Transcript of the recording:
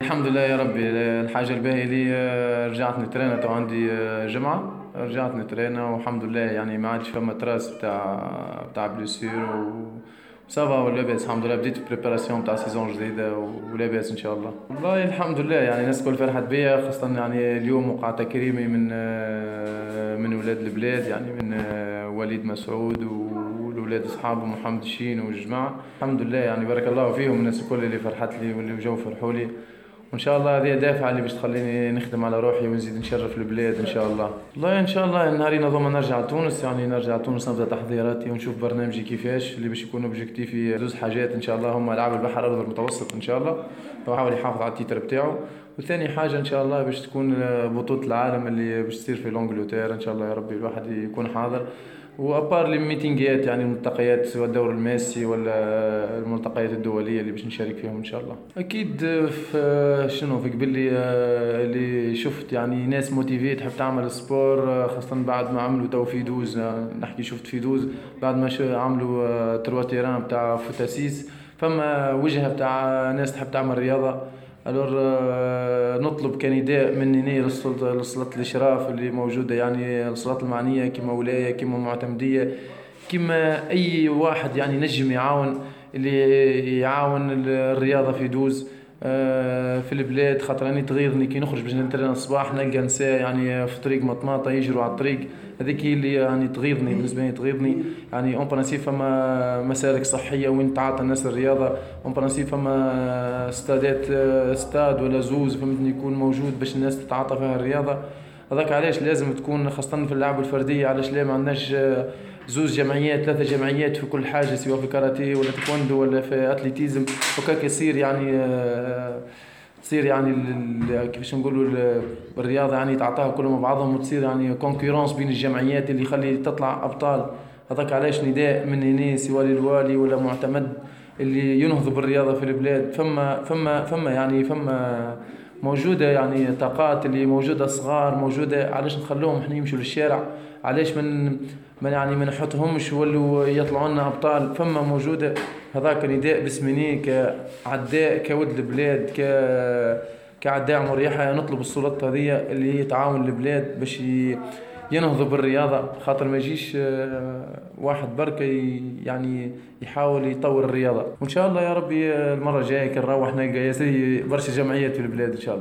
الحمد لله يا ربي. الحاجة الباهية لي رجعت نترينا تو عندي جمعة. رجعت نترينا والحمد لله، يعني ما عادش فما تراس بتاع بليسير وصافا ولاباس الحمد لله. بديت بريباراسيون بتاع سيزون جديدة ولاباس ان شاء الله. والله الحمد لله، يعني الناس الكل فرحت بيا، خاصة يعني اليوم وقع تكريمي من ولاد البلاد، يعني من وليد مسعود والولاد اصحابه محمد الشين والجماعة. الحمد لله يعني بارك الله فيهم، الناس الكل اللي فرحت لي واللي جو فرحوا لي. وان شاء الله هذه دافعه اللي باش تخليني نخدم على روحي ونزيد نشرف البلاد ان شاء الله. والله ان شاء الله نهاري نظم نرجع لتونس، يعني نرجع لتونس نبدا تحضيراتي ونشوف برنامجي كيفاش اللي باش يكون اوبجيكتيفي زوز حاجات ان شاء الله، هما العاب البحر الابيض المتوسط ان شاء الله، وحاول يحافظ على التيتر بتاعه. وثاني حاجه ان شاء الله باش تكون بطوله العالم اللي باش تصير في لونجلتير ان شاء الله، يا ربي الواحد يكون حاضر. وابار لي ميتينغات، يعني الملتقيات سواء الدور الماسي ولا الملتقيات الدوليه اللي باش نشارك فيهم ان شاء الله. اكيد في شنو في قبل لي اللي شفت يعني ناس موتيفي تحب تعمل سبور، خاصه بعد ما عملوا تو في دوز. نحكي شفت في دوز بعد ما عملوا تروا تيران بتاع فوتاسيس، فما وجهه بتاع ناس تحب تعمل رياضه. الور نطلب كنداء من هنا للسلطة الإشراف اللي موجودة، يعني السلطات المعنية كما ولاية كما معتمدية كما أي واحد يعني نجم يعاون، اللي يعاون الرياضة في دوز في البلاد. خاطر راني تغيظني كي نخرج باش نترين الصباح نلقى نساء يعني في طريق مطماطة يجروا على الطريق، هذيك هي اللي يعني تغيظني، بالنسبة لي تغيظني. يعني اون برانسيب فما مسالك صحية وين تعاطى الناس الرياضة، اون برانسيب فما استادات، استاد ولا زوز فهمتني يكون موجود باش الناس تتعاطى فيها الرياضة. هذاك علاش لازم تكون خاصة في اللعب الفردية، علاش لا ما عندناش زوز جمعيات ثلاثة جمعيات في كل حاجة، سواء في كاراتيه ولا تايكوندو ولا في اتليتيزم، وكاك يصير يعني تصير يعني كيفاش نقولوا الرياضة يعني تعطاها كلهم مع بعضهم، وتصير يعني كونكورونس بين الجمعيات اللي يخلي تطلع أبطال. هذاك علاش نداء من هنا سواء للوالي ولا معتمد اللي ينهض بالرياضة في البلاد. فما يعني فما موجودة يعني طاقات اللي موجودة صغار موجودة، علاش نخلوهم احنا يمشوا للشارع؟ علاش من يعني ما نحطهمش ولو يطلعوا لنا ابطال؟ فما موجودة. هذاك نداء باسمني كعداء كود البلاد كعداء مريحة، نطلب السلطة هذه اللي هي تعاون البلاد باش ينهضوا بالرياضة. خاطر ما يجيش واحد بركة يعني يحاول يطور الرياضة. وإن شاء الله يا ربي المرة الجاية كنروح نلقى برشا جمعيات في البلاد إن شاء الله.